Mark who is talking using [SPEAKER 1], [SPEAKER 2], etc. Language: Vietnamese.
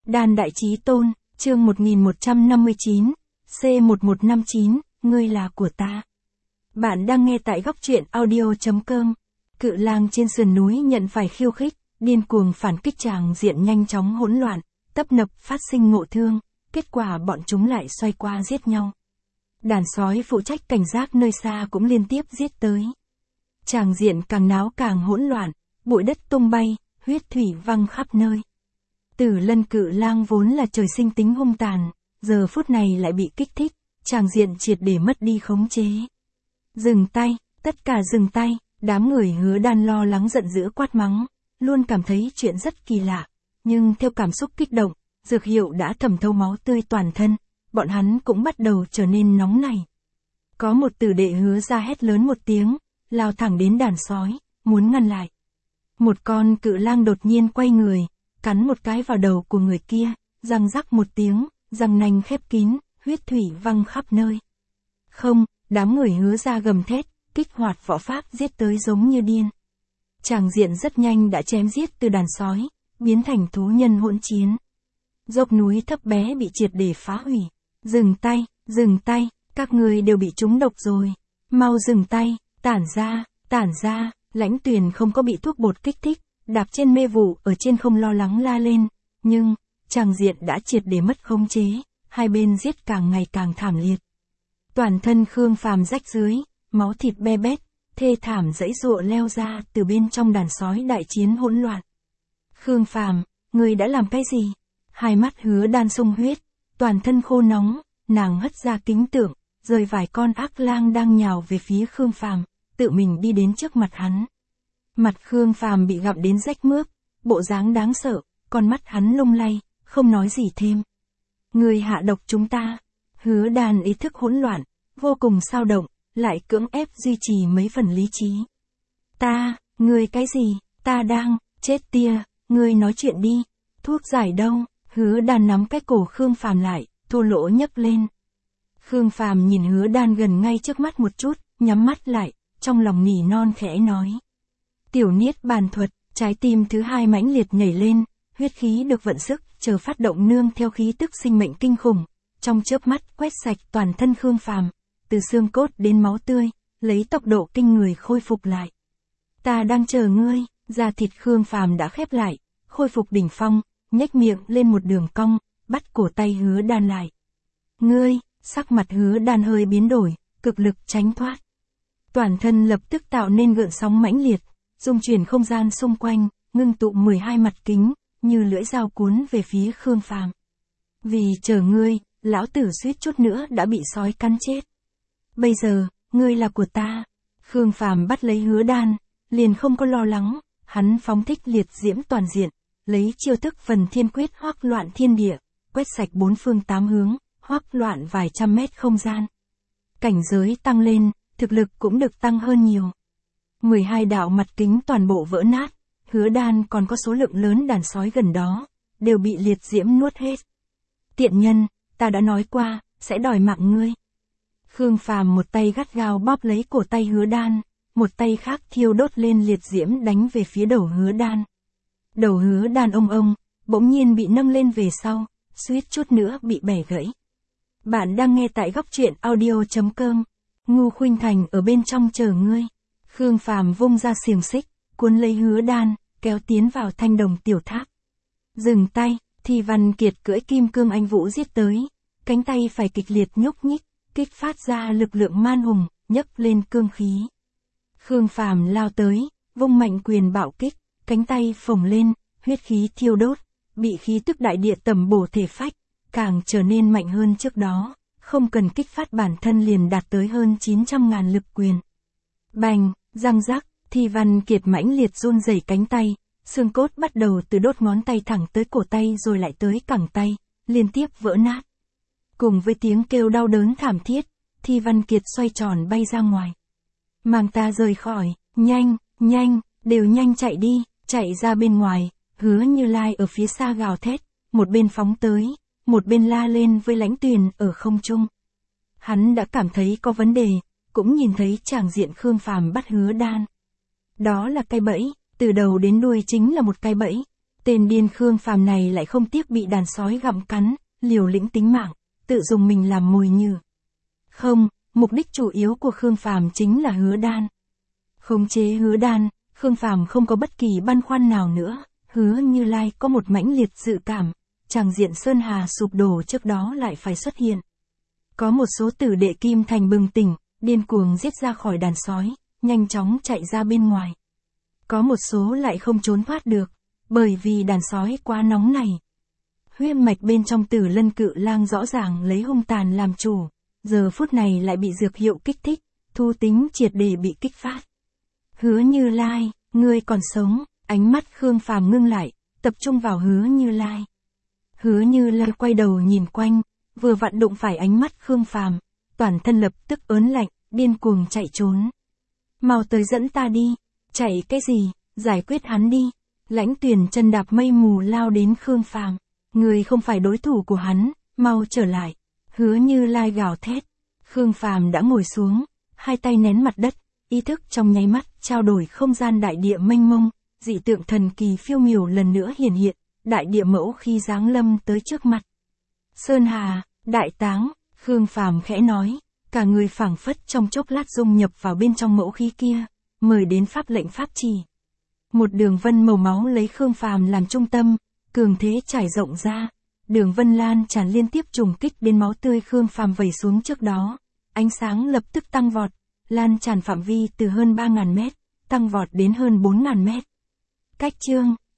[SPEAKER 1] Đàn Đại Chí Tôn, chương 1159, C1159, ngươi là của ta. Bạn đang nghe tại góc truyện audio.com. Cự lang trên sườn núi nhận phải khiêu khích, điên cuồng phản kích, tràng diện nhanh chóng hỗn loạn, tấp nập phát sinh ngộ thương, kết quả bọn chúng lại xoay qua giết nhau. Đàn sói phụ trách cảnh giác nơi xa cũng liên tiếp giết tới. Tràng diện càng náo càng hỗn loạn, bụi đất tung bay, huyết thủy văng khắp nơi. Tử Lân cự lang vốn là trời sinh tính hung tàn, giờ phút này lại bị kích thích, tràng diện triệt để mất đi khống chế. Dừng tay, tất cả dừng tay, đám người Hứa Đan lo lắng giận dữ quát mắng, luôn cảm thấy chuyện rất kỳ lạ, nhưng theo cảm xúc kích động, dược hiệu đã thẩm thấu máu tươi toàn thân, bọn hắn cũng bắt đầu trở nên nóng nảy. Có một tử đệ Hứa ra hét lớn một tiếng, lao thẳng đến đàn sói, muốn ngăn lại. Một con cự lang đột nhiên quay người, cắn một cái vào đầu của người kia, răng rắc một tiếng, răng nanh khép kín, huyết thủy văng khắp nơi. Không, đám người Hứa ra gầm thét, kích hoạt võ pháp giết tới giống như điên. Tràng diện rất nhanh đã chém giết từ đàn sói, biến thành thú nhân hỗn chiến. Dốc núi thấp bé bị triệt để phá hủy. Dừng tay, các người đều bị trúng độc rồi. Mau dừng tay, tản ra, Lãnh Tuyền không có bị thuốc bột kích thích, đạp trên mê vụ ở trên không lo lắng la lên, nhưng, tràng diện đã triệt để mất khống chế, hai bên giết càng ngày càng thảm liệt. Toàn thân Khương Phàm rách dưới, máu thịt be bét, thê thảm giãy giụa leo ra từ bên trong đàn sói đại chiến hỗn loạn. Khương Phàm, ngươi đã làm cái gì? Hai mắt Hứa Đan sung huyết, toàn thân khô nóng, nàng hất ra kính tượng, rời vài con ác lang đang nhào về phía Khương Phàm, tự mình đi đến trước mặt hắn. Mặt Khương Phàm bị gặm đến rách mướp, bộ dáng đáng sợ, con mắt hắn lung lay, không nói gì thêm. Ngươi hạ độc chúng ta. Hứa Đan ý thức hỗn loạn, vô cùng xao động, lại cưỡng ép duy trì mấy phần lý trí. Ngươi cái gì, ta đang, chết tia, ngươi nói chuyện đi, thuốc giải đâu? Hứa Đan nắm cái cổ Khương Phàm lại, thô lỗ nhấc lên. Khương Phàm nhìn Hứa Đan gần ngay trước mắt một chút, nhắm mắt lại, trong lòng nỉ non khẽ nói. Tiểu Niết Bàn thuật, trái tim thứ hai mãnh liệt nhảy lên, huyết khí được vận sức, chờ phát động nương theo khí tức sinh mệnh kinh khủng, trong chớp mắt quét sạch toàn thân Khương Phàm, từ xương cốt đến máu tươi, lấy tốc độ kinh người khôi phục lại. Ta đang chờ ngươi, da thịt Khương Phàm đã khép lại, khôi phục đỉnh phong, nhếch miệng lên một đường cong, bắt cổ tay Hứa Đan lại. Ngươi, sắc mặt Hứa Đan hơi biến đổi, cực lực tránh thoát. Toàn thân lập tức tạo nên gợn sóng mãnh liệt, dung chuyển không gian xung quanh, ngưng tụ 12 mặt kính, như lưỡi dao cuốn về phía Khương Phàm. Vì chờ ngươi, lão tử suýt chút nữa đã bị sói cắn chết. Bây giờ, ngươi là của ta. Khương Phàm bắt lấy Hứa Đan, liền không có lo lắng, hắn phóng thích liệt diễm toàn diện, lấy chiêu thức Phần Thiên Quyết hoắc loạn thiên địa, quét sạch bốn phương tám hướng, hoắc loạn vài trăm mét không gian. Cảnh giới tăng lên, thực lực cũng được tăng hơn nhiều. 12 đạo mặt kính toàn bộ vỡ nát, Hứa Đan còn có số lượng lớn đàn sói gần đó, đều bị liệt diễm nuốt hết. Tiện nhân, ta đã nói qua, sẽ đòi mạng ngươi. Khương Phàm một tay gắt gao bóp lấy cổ tay Hứa Đan, một tay khác thiêu đốt lên liệt diễm đánh về phía đầu Hứa Đan. Đầu Hứa Đan ông, bỗng nhiên bị nâng lên về sau, suýt chút nữa bị bẻ gãy. Bạn đang nghe tại góc truyện audio.com. Ngô Khuynh Thành ở bên trong chờ ngươi. Khương Phàm vung ra xiềng xích, cuốn lấy Hứa Đan, kéo tiến vào thanh đồng tiểu tháp. Dừng tay, thì Văn Kiệt cưỡi kim cương anh vũ giết tới, cánh tay phải kịch liệt nhúc nhích, kích phát ra lực lượng man hùng, nhấc lên cương khí. Khương Phàm lao tới, vung mạnh quyền bạo kích, cánh tay phồng lên, huyết khí thiêu đốt, bị khí tức đại địa tầm bổ thể phách, càng trở nên mạnh hơn trước đó, không cần kích phát bản thân liền đạt tới hơn 900.000 lực quyền. Bành, răng rắc, thì Văn Kiệt mãnh liệt run rẩy cánh tay, xương cốt bắt đầu từ đốt ngón tay thẳng tới cổ tay rồi lại tới cẳng tay, liên tiếp vỡ nát. Cùng với tiếng kêu đau đớn thảm thiết, thì Văn Kiệt xoay tròn bay ra ngoài. Mang ta rời khỏi, nhanh, đều nhanh chạy đi, chạy ra bên ngoài. Hứa Như Lai ở phía xa gào thét, một bên phóng tới, một bên la lên với Lãnh Tuyền ở không trung. Hắn đã cảm thấy có vấn đề, cũng nhìn thấy tràng diện Khương Phàm bắt Hứa Đan. Đó là cái bẫy, từ đầu đến đuôi chính là một cái bẫy. Tên điên Khương Phàm này lại không tiếc bị đàn sói gặm cắn, liều lĩnh tính mạng, tự dùng mình làm mồi nhử. Không, mục đích chủ yếu của Khương Phàm chính là Hứa Đan. Khống chế Hứa Đan, Khương Phàm không có bất kỳ băn khoăn nào nữa, Hứa Như Lai có một mãnh liệt dự cảm, tràng diện Sơn Hà sụp đổ trước đó lại phải xuất hiện. Có một số tử đệ Kim Thành bừng tỉnh, điên cuồng giết ra khỏi đàn sói, nhanh chóng chạy ra bên ngoài. Có một số lại không trốn thoát được, bởi vì đàn sói quá nóng này. Huyết mạch bên trong Tử Lân Cự Lang rõ ràng lấy hung tàn làm chủ, giờ phút này lại bị dược hiệu kích thích, thu tính triệt để bị kích phát. Hứa Như Lai, ngươi còn sống, ánh mắt Khương Phàm ngưng lại, tập trung vào Hứa Như Lai. Hứa Như Lai quay đầu nhìn quanh, vừa vặn đụng phải ánh mắt Khương Phàm, toàn thân lập tức ớn lạnh, điên cuồng chạy trốn. Mau tới dẫn ta đi, chạy cái gì, giải quyết hắn đi. Lãnh Tuyền chân đạp mây mù lao đến Khương Phàm, người không phải đối thủ của hắn, mau trở lại. Hứa Như Lai gào thét. Khương Phàm đã ngồi xuống, hai tay nén mặt đất, ý thức trong nháy mắt trao đổi không gian đại địa mênh mông, dị tượng thần kỳ phiêu miểu lần nữa hiển hiện, đại địa mẫu khi giáng lâm tới trước mặt. Sơn Hà, đại táng, Khương Phàm khẽ nói, cả người phảng phất trong chốc lát dung nhập vào bên trong mẫu khí kia, mời đến pháp lệnh pháp chỉ. Một đường vân màu máu lấy Khương Phàm làm trung tâm, cường thế trải rộng ra, đường vân lan tràn liên tiếp trùng kích đến máu tươi Khương Phàm vẩy xuống trước đó, ánh sáng lập tức tăng vọt, lan tràn phạm vi từ hơn 3.000 mét, tăng vọt đến hơn 4.000 mét. Cách chương,